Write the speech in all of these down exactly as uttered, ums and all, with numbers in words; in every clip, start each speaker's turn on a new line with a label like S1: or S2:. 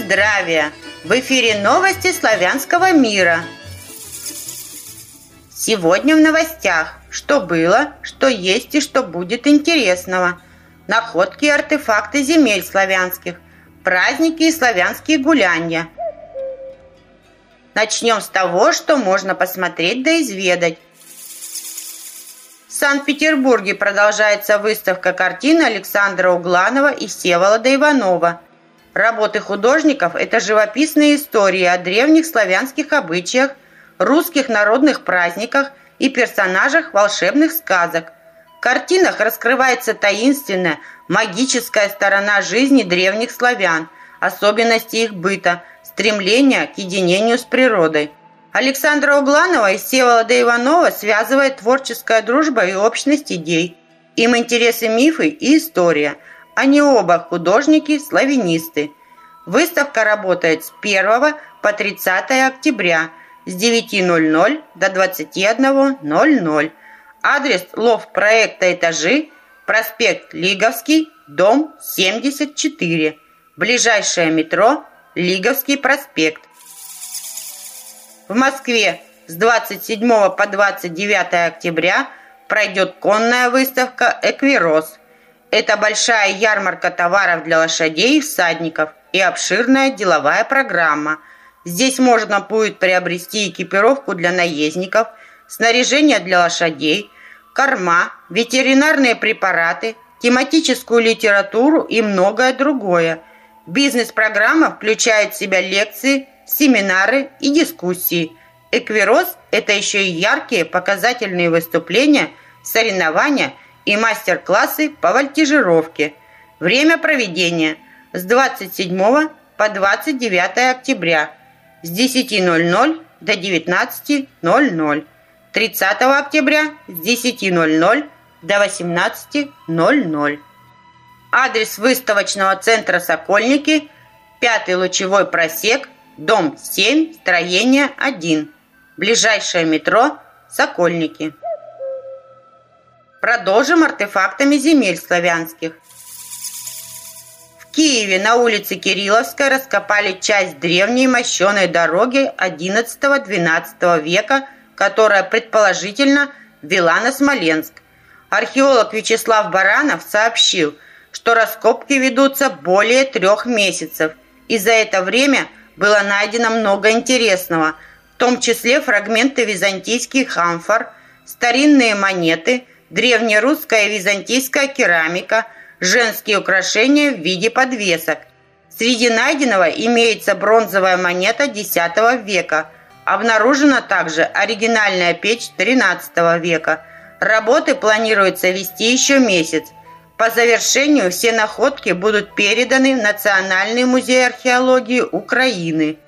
S1: здравия! В эфире новости славянского мира. Сегодня в новостях, что было, что есть и что будет интересного. Находки и артефакты земель славянских, праздники и славянские гулянья. Начнем с того, что можно посмотреть да изведать. В Санкт-Петербурге продолжается выставка картин Александра Угланова и Всеволода Иванова. Работы художников – это живописные истории о древних славянских обычаях, русских народных праздниках и персонажах волшебных сказок. В картинах раскрывается таинственная, магическая сторона жизни древних славян, особенности их быта, стремления к единению с природой. Александра Угланова и Всеволода Иванова связывает творческая дружба и общность идей. Им интересы мифы и история. Они оба художники-славянисты. Выставка работает с первого по тридцатое октября с девяти ноль-ноль до двадцати одного ноль-ноль. Адрес лофт-проекта «Этажи», проспект Лиговский, дом семьдесят четыре. Ближайшее метро Лиговский проспект. В Москве с двадцать седьмого по двадцать девятое октября пройдет конная выставка «Эквирос». Это большая ярмарка товаров для лошадей и всадников и обширная деловая программа. Здесь можно будет приобрести экипировку для наездников, снаряжение для лошадей, корма, ветеринарные препараты, тематическую литературу и многое другое. Бизнес-программа включает в себя лекции, семинары и дискуссии. Эквирос – это еще и яркие показательные выступления, соревнования и мастер-классы по вольтижировке. Время проведения с двадцать седьмого по двадцать девятое октября с десяти ноль-ноль до девятнадцати ноль-ноль. тридцатого октября с десяти ноль-ноль до восемнадцати ноль-ноль. Адрес выставочного центра «Сокольники», пятый лучевой просек, дом семь, строение один. Ближайшее метро «Сокольники». Продолжим артефактами земель славянских. В Киеве на улице Кирилловской раскопали часть древней мощеной дороги одиннадцатого-двенадцатого века, которая предположительно вела на Смоленск. Археолог Вячеслав Баранов сообщил, что раскопки ведутся более трех месяцев, и за это время было найдено много интересного, в том числе фрагменты византийских амфор, старинные монеты, древнерусская и византийская керамика, женские украшения в виде подвесок. Среди найденного имеется бронзовая монета десятого века. Обнаружена также оригинальная печь тринадцатого века. Работы планируется вести еще месяц. По завершению все находки будут переданы в Национальный музей археологии Украины.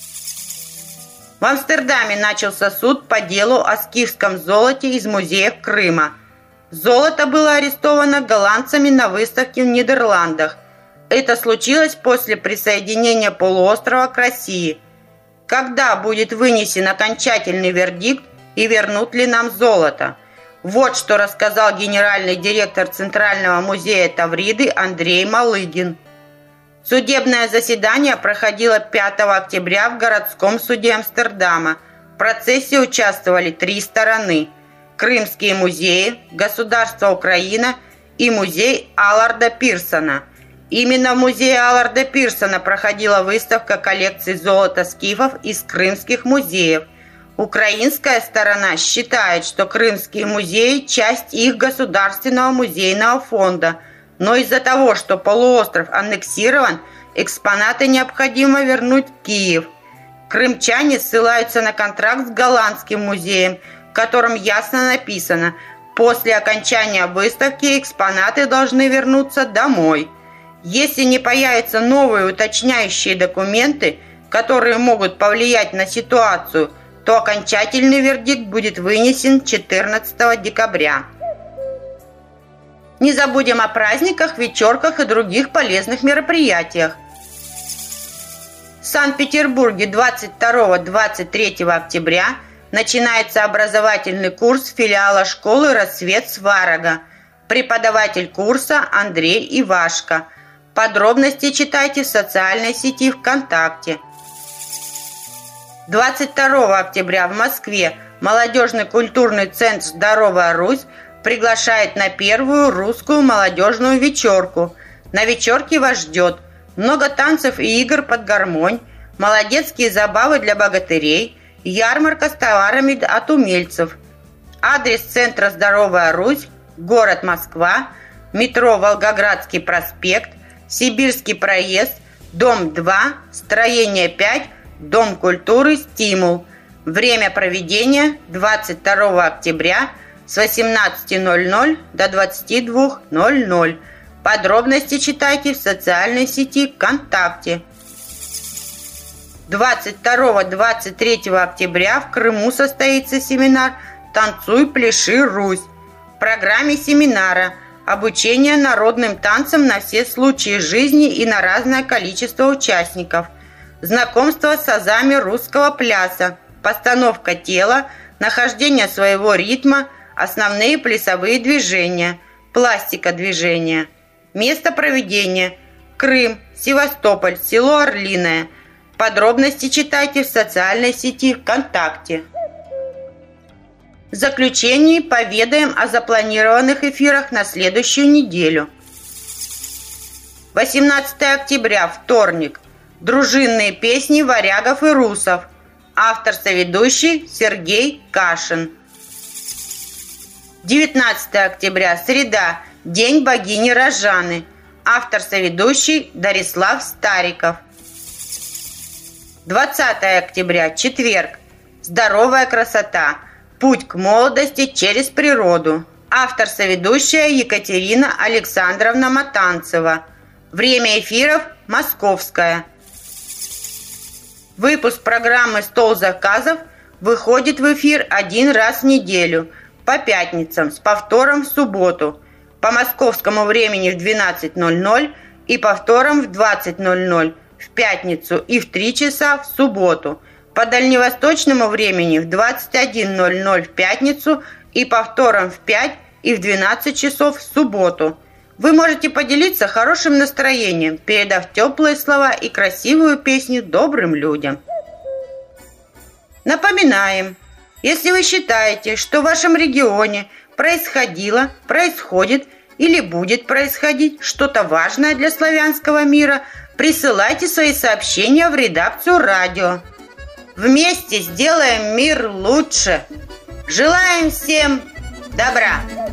S1: В Амстердаме начался суд по делу о скифском золоте из музеев Крыма. Золото было арестовано голландцами на выставке в Нидерландах. Это случилось после присоединения полуострова к России. Когда будет вынесен окончательный вердикт и вернут ли нам золото? Вот что рассказал генеральный директор Центрального музея Тавриды Андрей Малыгин. Судебное заседание проходило пятого октября в городском суде Амстердама. В процессе участвовали три стороны: Крымские музеи, Государство Украина и музей Алларда Пирсона. Именно в музее Алларда Пирсона проходила выставка коллекций золота скифов из крымских музеев. Украинская сторона считает, что крымские музеи – часть их государственного музейного фонда, но из-за того, что полуостров аннексирован, экспонаты необходимо вернуть в Киев. Крымчане ссылаются на контракт с голландским музеем, в котором ясно написано: после окончания выставки экспонаты должны вернуться домой. Если не появятся новые уточняющие документы, которые могут повлиять на ситуацию, то окончательный вердикт будет вынесен четырнадцатого декабря. Не забудем о праздниках, вечерках и других полезных мероприятиях. В Санкт-Петербурге двадцать второго — двадцать третьего октября начинается образовательный курс филиала школы «Рассвет Сварога». Преподаватель курса Андрей Ивашко. Подробности читайте в социальной сети ВКонтакте. двадцать второго октября в Москве молодежный культурный центр «Здоровая Русь» приглашает на первую русскую молодежную вечерку. На вечерке вас ждет много танцев и игр под гармонь, молодецкие забавы для богатырей, ярмарка с товарами от умельцев. Адрес центра «Здоровая Русь», город Москва, метро Волгоградский проспект, Сибирский проезд, дом два, строение пять, Дом культуры «Стимул». Время проведения двадцать второго октября с восемнадцати ноль-ноль до двадцати двух ноль-ноль. Подробности читайте в социальной сети ВКонтакте. двадцать второго — двадцать третьего октября в Крыму состоится семинар «Танцуй, пляши, Русь». В программе семинара обучение народным танцам на все случаи жизни и на разное количество участников, знакомство с азами русского пляса, постановка тела, нахождение своего ритма, основные плясовые движения, пластика движения. Место проведения – Крым, Севастополь, село Орлиное. Подробности читайте в социальной сети ВКонтакте. В заключении поведаем о запланированных эфирах на следующую неделю. восемнадцатого октября, вторник. Дружинные песни варягов и русов. Автор-соведущий Сергей Кашин. девятнадцатого октября, среда. День богини Рожаны. Автор-соведущий Дарислав Стариков. двадцатого октября, четверг. Здоровая красота. Путь к молодости через природу. Автор-соведущая Екатерина Александровна Матанцева. Время эфиров московское. Выпуск программы «Стол заказов» выходит в эфир один раз в неделю, по пятницам, с повтором в субботу, по московскому времени в двенадцать ноль-ноль и повтором в двадцать ноль-ноль в пятницу и в три часа в субботу, по дальневосточному времени в двадцать один ноль-ноль в пятницу и повтором в пять и в двенадцать часов в субботу. Вы можете поделиться хорошим настроением, передав теплые слова и красивую песню добрым людям. Напоминаем, если вы считаете, что в вашем регионе происходило, происходит или будет происходить что-то важное для славянского мира, присылайте свои сообщения в редакцию радио. Вместе сделаем мир лучше. Желаем всем добра!